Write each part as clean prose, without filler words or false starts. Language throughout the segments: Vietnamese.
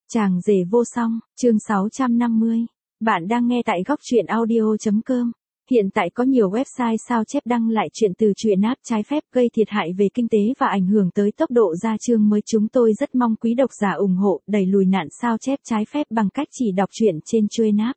Chàng rể vô song, chương 650. Bạn đang nghe tại góc truyện audio.com. Hiện tại có nhiều website sao chép đăng lại chuyện từ truyện app trái phép gây thiệt hại về kinh tế và ảnh hưởng tới tốc độ ra chương mới. Chúng tôi rất mong quý độc giả ủng hộ đẩy lùi nạn sao chép trái phép bằng cách chỉ đọc truyện trên truyện app.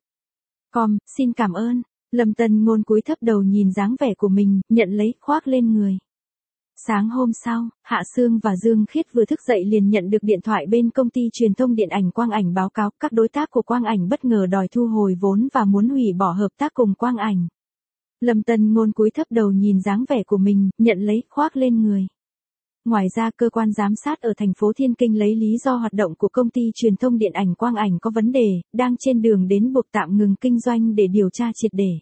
Xin cảm ơn. Lâm Tân Ngôn cúi thấp đầu nhìn dáng vẻ của mình, nhận lấy, khoác lên người. Sáng hôm sau, Hạ Sương và Dương Khiết vừa thức dậy liền nhận được điện thoại bên công ty truyền thông điện ảnh Quang Ảnh báo cáo các đối tác của Quang Ảnh bất ngờ đòi thu hồi vốn và muốn hủy bỏ hợp tác cùng Quang Ảnh. Lâm Tân Ngôn cúi thấp đầu nhìn dáng vẻ của mình, nhận lấy, khoác lên người. Ngoài ra cơ quan giám sát ở thành phố Thiên Kinh lấy lý do hoạt động của công ty truyền thông điện ảnh Quang Ảnh có vấn đề, đang trên đường đến buộc tạm ngừng kinh doanh để điều tra triệt để.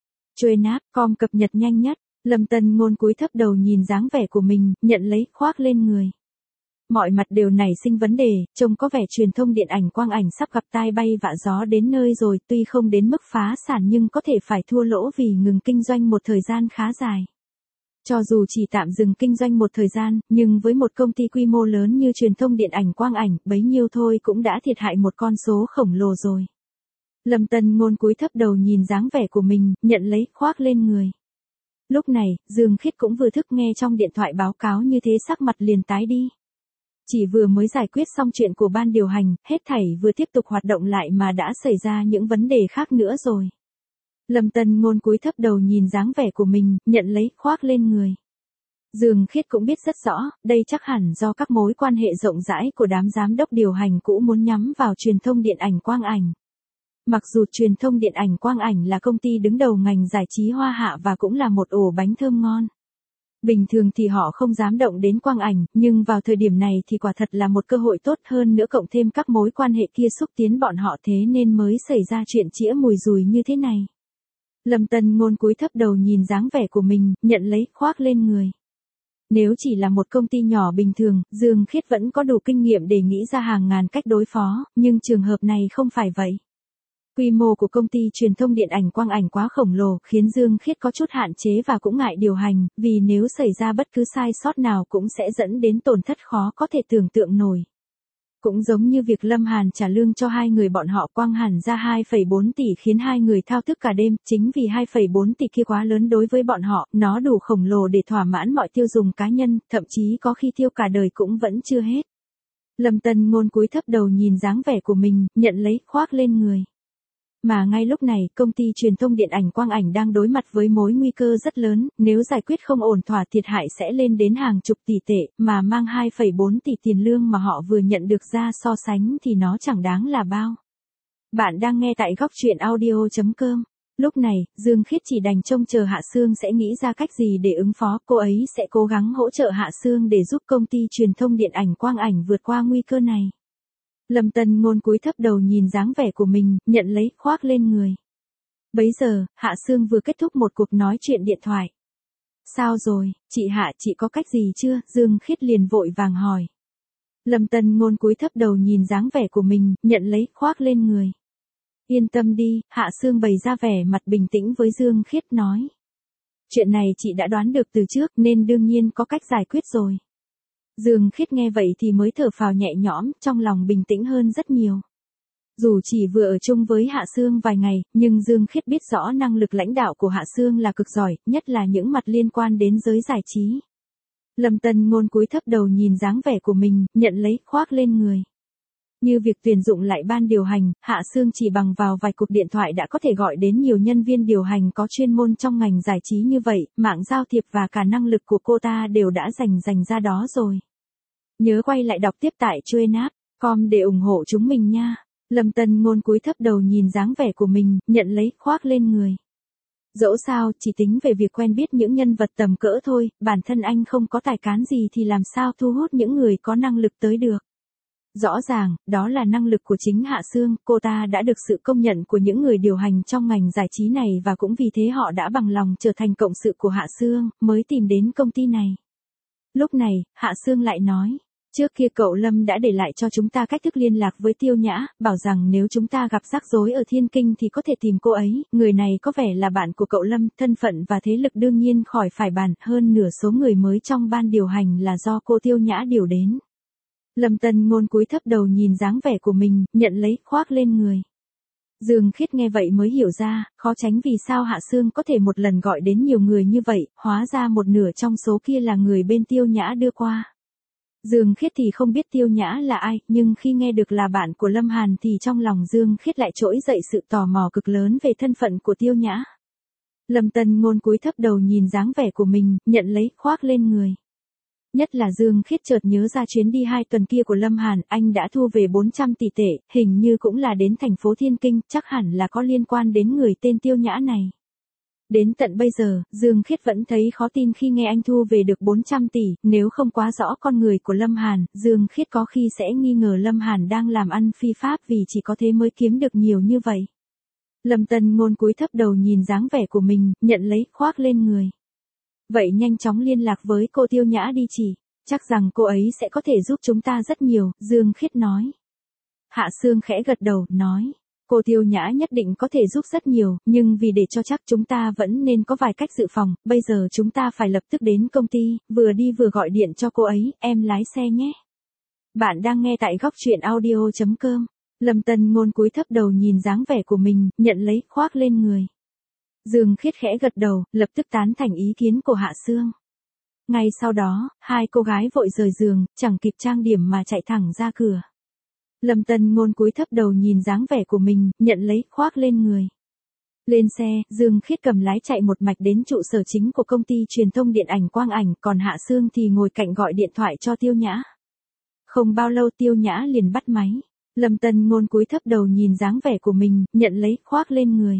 Truyện.com cập nhật nhanh nhất. Lâm Tân Ngôn cúi thấp đầu nhìn dáng vẻ của mình, nhận lấy, khoác lên người. Mọi mặt đều nảy sinh vấn đề, trông có vẻ truyền thông điện ảnh Quang Ảnh sắp gặp tai bay vạ gió đến nơi rồi, tuy không đến mức phá sản nhưng có thể phải thua lỗ vì ngừng kinh doanh một thời gian khá dài. Cho dù chỉ tạm dừng kinh doanh một thời gian, nhưng với một công ty quy mô lớn như truyền thông điện ảnh Quang Ảnh, bấy nhiêu thôi cũng đã thiệt hại một con số khổng lồ rồi. Lâm Tân Ngôn cúi thấp đầu nhìn dáng vẻ của mình, nhận lấy, khoác lên người. Lúc này, Dương Khiết cũng vừa thức nghe trong điện thoại báo cáo như thế sắc mặt liền tái đi. Chỉ vừa mới giải quyết xong chuyện của ban điều hành, hết thảy vừa tiếp tục hoạt động lại mà đã xảy ra những vấn đề khác nữa rồi. Lâm Tân Ngôn cúi thấp đầu nhìn dáng vẻ của mình, nhận lấy, khoác lên người. Dương Khiết cũng biết rất rõ, đây chắc hẳn do các mối quan hệ rộng rãi của đám giám đốc điều hành cũ muốn nhắm vào truyền thông điện ảnh Quang Ảnh. Mặc dù truyền thông điện ảnh Quang Ảnh là công ty đứng đầu ngành giải trí Hoa Hạ và cũng là một ổ bánh thơm ngon. Bình thường thì họ không dám động đến Quang Ảnh, nhưng vào thời điểm này thì quả thật là một cơ hội tốt hơn nữa, cộng thêm các mối quan hệ kia xúc tiến bọn họ, thế nên mới xảy ra chuyện chĩa mùi dùi như thế này. Lâm Tân Ngôn cúi thấp đầu nhìn dáng vẻ của mình, nhận lấy, khoác lên người. Nếu chỉ là một công ty nhỏ bình thường, Dương Khiết vẫn có đủ kinh nghiệm để nghĩ ra hàng ngàn cách đối phó, nhưng trường hợp này không phải vậy. Quy mô của công ty truyền thông điện ảnh Quang Ảnh quá khổng lồ, khiến Dương Khiết có chút hạn chế và cũng ngại điều hành, vì nếu xảy ra bất cứ sai sót nào cũng sẽ dẫn đến tổn thất khó có thể tưởng tượng nổi. Cũng giống như việc Lâm Hàn trả lương cho hai người bọn họ quăng hẳn ra 2,4 tỷ khiến hai người thao thức cả đêm, chính vì 2,4 tỷ kia quá lớn đối với bọn họ, nó đủ khổng lồ để thỏa mãn mọi tiêu dùng cá nhân, thậm chí có khi tiêu cả đời cũng vẫn chưa hết. Lâm Tân Ngôn cúi thấp đầu nhìn dáng vẻ của mình, nhận lấy, khoác lên người. Mà ngay lúc này, công ty truyền thông điện ảnh Quang Ảnh đang đối mặt với mối nguy cơ rất lớn, nếu giải quyết không ổn thỏa thiệt hại sẽ lên đến hàng chục tỷ tệ, mà mang 2,4 tỷ tiền lương mà họ vừa nhận được ra so sánh thì nó chẳng đáng là bao. Bạn đang nghe tại góc truyện audio.com. Lúc này, Dương Khiết chỉ đành trông chờ Hạ Sương sẽ nghĩ ra cách gì để ứng phó, cô ấy sẽ cố gắng hỗ trợ Hạ Sương để giúp công ty truyền thông điện ảnh Quang Ảnh vượt qua nguy cơ này. Lâm Tân Ngôn cúi thấp đầu nhìn dáng vẻ của mình, nhận lấy, khoác lên người. Bấy giờ, Hạ Sương vừa kết thúc một cuộc nói chuyện điện thoại. Sao rồi, chị Hạ, chị có cách gì chưa? Dương Khiết liền vội vàng hỏi. Lâm Tân Ngôn cúi thấp đầu nhìn dáng vẻ của mình, nhận lấy, khoác lên người. Yên tâm đi, Hạ Sương bày ra vẻ mặt bình tĩnh với Dương Khiết nói. Chuyện này chị đã đoán được từ trước nên đương nhiên có cách giải quyết rồi. Dương Khiết nghe vậy thì mới thở phào nhẹ nhõm, trong lòng bình tĩnh hơn rất nhiều. Dù chỉ vừa ở chung với Hạ Sương vài ngày, nhưng Dương Khiết biết rõ năng lực lãnh đạo của Hạ Sương là cực giỏi, nhất là những mặt liên quan đến giới giải trí. Lâm Tân Ngôn cúi thấp đầu nhìn dáng vẻ của mình, nhận lấy, khoác lên người. Như việc tuyển dụng lại ban điều hành, Hạ Sương chỉ bằng vào vài cuộc điện thoại đã có thể gọi đến nhiều nhân viên điều hành có chuyên môn trong ngành giải trí như vậy, mạng giao thiệp và cả năng lực của cô ta đều đã dành ra đó rồi. Nhớ quay lại đọc tiếp tại truyện.com để ủng hộ chúng mình nha. Lâm Tân Ngôn cúi thấp đầu nhìn dáng vẻ của mình, nhận lấy, khoác lên người. Dẫu sao, chỉ tính về việc quen biết những nhân vật tầm cỡ thôi, bản thân anh không có tài cán gì thì làm sao thu hút những người có năng lực tới được. Rõ ràng, đó là năng lực của chính Hạ Sương, cô ta đã được sự công nhận của những người điều hành trong ngành giải trí này và cũng vì thế họ đã bằng lòng trở thành cộng sự của Hạ Sương, mới tìm đến công ty này. Lúc này, Hạ Sương lại nói, trước kia cậu Lâm đã để lại cho chúng ta cách thức liên lạc với Tiêu Nhã, bảo rằng nếu chúng ta gặp rắc rối ở Thiên Kinh thì có thể tìm cô ấy, người này có vẻ là bạn của cậu Lâm, thân phận và thế lực đương nhiên khỏi phải bàn, hơn nửa số người mới trong ban điều hành là do cô Tiêu Nhã điều đến. Lâm Tân Ngôn cúi thấp đầu nhìn dáng vẻ của mình, nhận lấy, khoác lên người. Dương Khiết nghe vậy mới hiểu ra, khó tránh vì sao Hạ Sương có thể một lần gọi đến nhiều người như vậy, hóa ra một nửa trong số kia là người bên Tiêu Nhã đưa qua. Dương Khiết thì không biết Tiêu Nhã là ai, nhưng khi nghe được là bạn của Lâm Hàn thì trong lòng Dương Khiết lại trỗi dậy sự tò mò cực lớn về thân phận của Tiêu Nhã. Lâm Tân Ngôn cúi thấp đầu nhìn dáng vẻ của mình, nhận lấy, khoác lên người. Nhất là Dương Khiết chợt nhớ ra chuyến đi 2 tuần kia của Lâm Hàn, anh đã thu về 400 tỷ tệ, hình như cũng là đến thành phố Thiên Kinh, chắc hẳn là có liên quan đến người tên Tiêu Nhã này. Đến tận bây giờ, Dương Khiết vẫn thấy khó tin khi nghe anh thu về được 400 tỷ, nếu không quá rõ con người của Lâm Hàn, Dương Khiết có khi sẽ nghi ngờ Lâm Hàn đang làm ăn phi pháp vì chỉ có thế mới kiếm được nhiều như vậy. Lâm Tân Ngôn cúi thấp đầu nhìn dáng vẻ của mình, nhận lấy, khoác lên người. Vậy nhanh chóng liên lạc với cô Tiêu Nhã đi chị, chắc rằng cô ấy sẽ có thể giúp chúng ta rất nhiều, Dương Khiết nói. Hạ Sương khẽ gật đầu, nói. Cô Tiêu Nhã nhất định có thể giúp rất nhiều, nhưng vì để cho chắc chúng ta vẫn nên có vài cách dự phòng, bây giờ chúng ta phải lập tức đến công ty, vừa đi vừa gọi điện cho cô ấy, em lái xe nhé. Bạn đang nghe tại góc truyện audio.com. Lâm Tân Ngôn cúi thấp đầu nhìn dáng vẻ của mình, nhận lấy, khoác lên người. Dương Khiết khẽ gật đầu, lập tức tán thành ý kiến của Hạ Sương. Ngay sau đó, hai cô gái vội rời giường, chẳng kịp trang điểm mà chạy thẳng ra cửa. Lâm Tân Ngôn cúi thấp đầu nhìn dáng vẻ của mình, nhận lấy, khoác lên người. Lên xe, Dương Khiết cầm lái chạy một mạch đến trụ sở chính của công ty truyền thông điện ảnh Quang Ảnh, còn Hạ Sương thì ngồi cạnh gọi điện thoại cho Tiêu Nhã. Không bao lâu Tiêu Nhã liền bắt máy. Lâm Tân Ngôn cúi thấp đầu nhìn dáng vẻ của mình, nhận lấy, khoác lên người.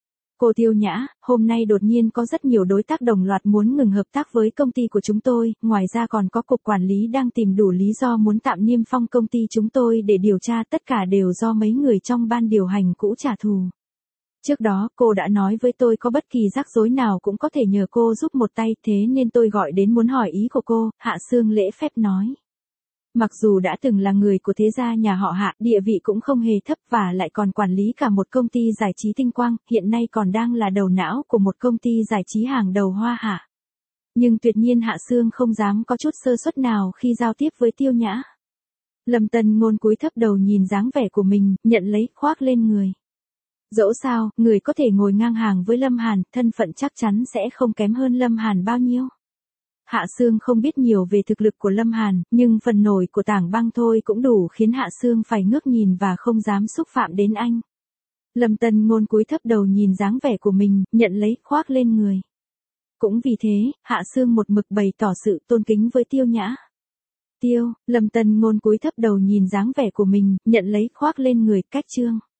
Cô Tiêu Nhã, hôm nay đột nhiên có rất nhiều đối tác đồng loạt muốn ngừng hợp tác với công ty của chúng tôi, ngoài ra còn có cục quản lý đang tìm đủ lý do muốn tạm niêm phong công ty chúng tôi để điều tra, tất cả đều do mấy người trong ban điều hành cũ trả thù. Trước đó, cô đã nói với tôi có bất kỳ rắc rối nào cũng có thể nhờ cô giúp một tay, thế nên tôi gọi đến muốn hỏi ý của cô, Hạ Sương lễ phép nói. Mặc dù đã từng là người của thế gia nhà họ Hạ, địa vị cũng không hề thấp và lại còn quản lý cả một công ty giải trí tinh quang, hiện nay còn đang là đầu não của một công ty giải trí hàng đầu Hoa Hạ. Nhưng tuyệt nhiên Hạ Sương không dám có chút sơ suất nào khi giao tiếp với Tiêu Nhã. Lâm Tân Ngôn cúi thấp đầu nhìn dáng vẻ của mình, nhận lấy, khoác lên người. Dẫu sao, người có thể ngồi ngang hàng với Lâm Hàn, thân phận chắc chắn sẽ không kém hơn Lâm Hàn bao nhiêu. Hạ Sương không biết nhiều về thực lực của Lâm Hàn, nhưng phần nổi của Tảng Băng thôi cũng đủ khiến Hạ Sương phải ngước nhìn và không dám xúc phạm đến anh. Lâm Tân Ngôn cúi thấp đầu nhìn dáng vẻ của mình, nhận lấy, khoác lên người. Cũng vì thế, Hạ Sương một mực bày tỏ sự tôn kính với Tiêu Nhã. Lâm Tân Ngôn cúi thấp đầu nhìn dáng vẻ của mình, nhận lấy, khoác lên người, cách chương.